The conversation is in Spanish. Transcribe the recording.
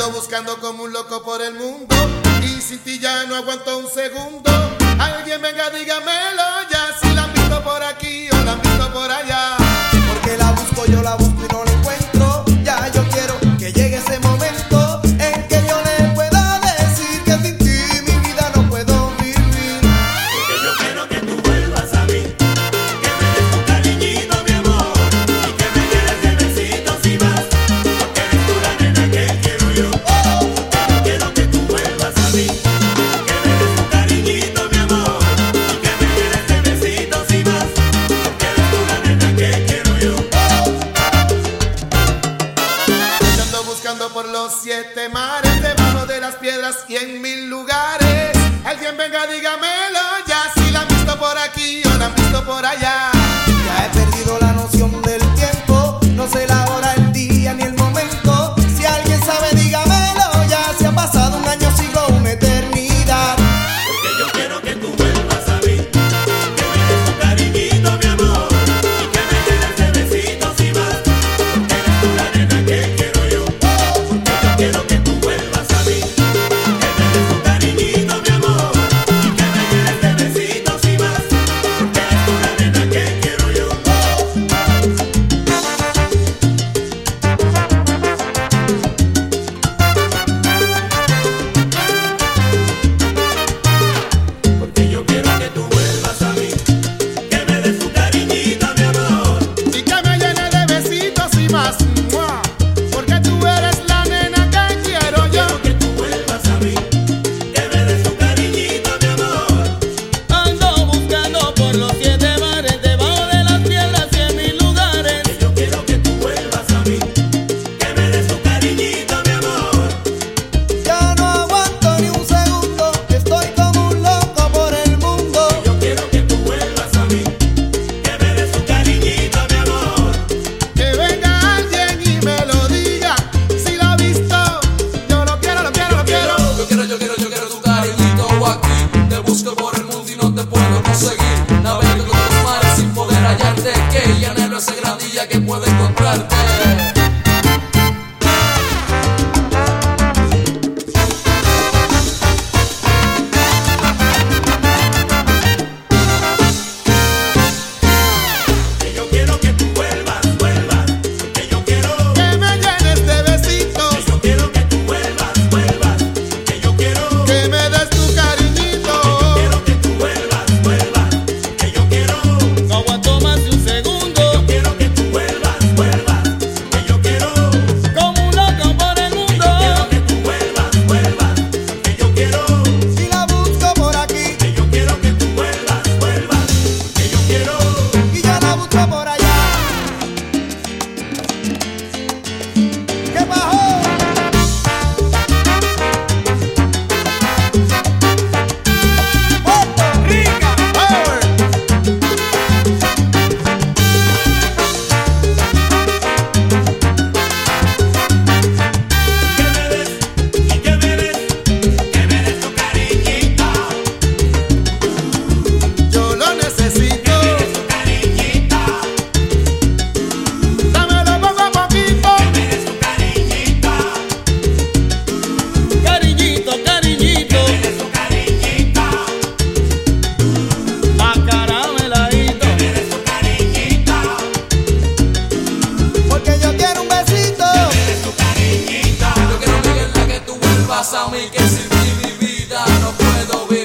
ando buscando como un loco por el mundo y sin ti ya no aguanto un segundo. Alguien venga, dígamelo ya, si la han visto por aquí o la han visto por allá. Porque la busco, yo la busco y no la encuentro. Ya yo quiero que llegue ese momento en que yo le pueda decir que sin ti mi vida no puedo vivir. Porque yo quiero que tú vuelvas a mí, que me des tu cariñito, mi amor, y que me llenes de besitos y más, porque eres tú la nena que quiero yo. Porque yo quiero que tú vuelvas a mí, que me des tu cariñito, mi amor, y que me llenes de besitos y más, porque eres tú la nena que quiero yo. Yo ando buscando por los 7 mares, debajo de las piedras y en 1000 lugares. Alguien venga, dígamelo ya, si la han visto por aquí o la han visto por allá. Ya he perdido la noción del tiempo, no sé la hora, el día ni el momento. Si alguien sabe, dígamelo ya, si ha pasado un año, siglo, una eternidad. Porque yo quiero que tú vuelvas a mí, que me des tu cariñito, mi amor, y que me llenes de besitos y más, porque eres tú la nena que quiero yo. Porque yo quiero que tú vuelvas a mí, que me des tu cariñito, mi amor, y que me llenes de besitos y más, porque eres tú la nena que quiero yo. Porque yo quiero que tú vuelvas a mí, que me des tu cariñito, mi amor, Y que me llene de besitos y más, ¡mua! Porque tú eres la nena que quiero yo. quiero que tú vuelvas a mí, que me des tu cariñito, mi amor. Ando buscando por los 7 mares, debajo de las piedras y en 1000 lugares. Que yo quiero que tú vuelvas a mí, que me des tu cariñito, mi amor. Ya no aguanto ni un segundo, estoy como un loco por el mundo. Yo quiero que tú vuelvas a mí, que me des tu cariñito, mi amor. Que venga alguien y me lo diga, si lo ha visto, yo lo quiero, lo quiero, lo quiero. Yo quiero tu cariñito aquí. Te busco por el mundo y no te puedo conseguir. Navego con los mares sin poder hallarte. Que ya anhelo ese gran día que pueda encontrarte. Que yo quiero que tú vuelvas, vuelvas. Que yo quiero, Que me llenes de besitos, que yo quiero que tú vuelvas, vuelvas. Que yo quiero, que me des tu cariñito. quiero que tú vuelvas, vuelvas. Que yo quiero, No aguanto más de un segundo, quiero que tú vuelvas, vuelvas. Que yo quiero, como un loco por el mundo. quiero que tú vuelvas, vuelvas. Que yo quiero, Si la busco por aquí que yo quiero que tú vuelvas, vuelvas. Que yo quiero. y ya la busco por allá. ¿Qué bajó? Puerto Rico. Que me des, y que me des tu cariñito, Yo lo necesito, tu cariñito, dámelo poco a poquito. me des tu cariñito, Cariñito, cariñito, tu cariñito, acarameladito. tu cariñito, Porque yo quiero un besito. tu cariñito. Yo quiero, Miguel, que tú vuelvas a mí. Que sin ti mi vida no puedo vivir.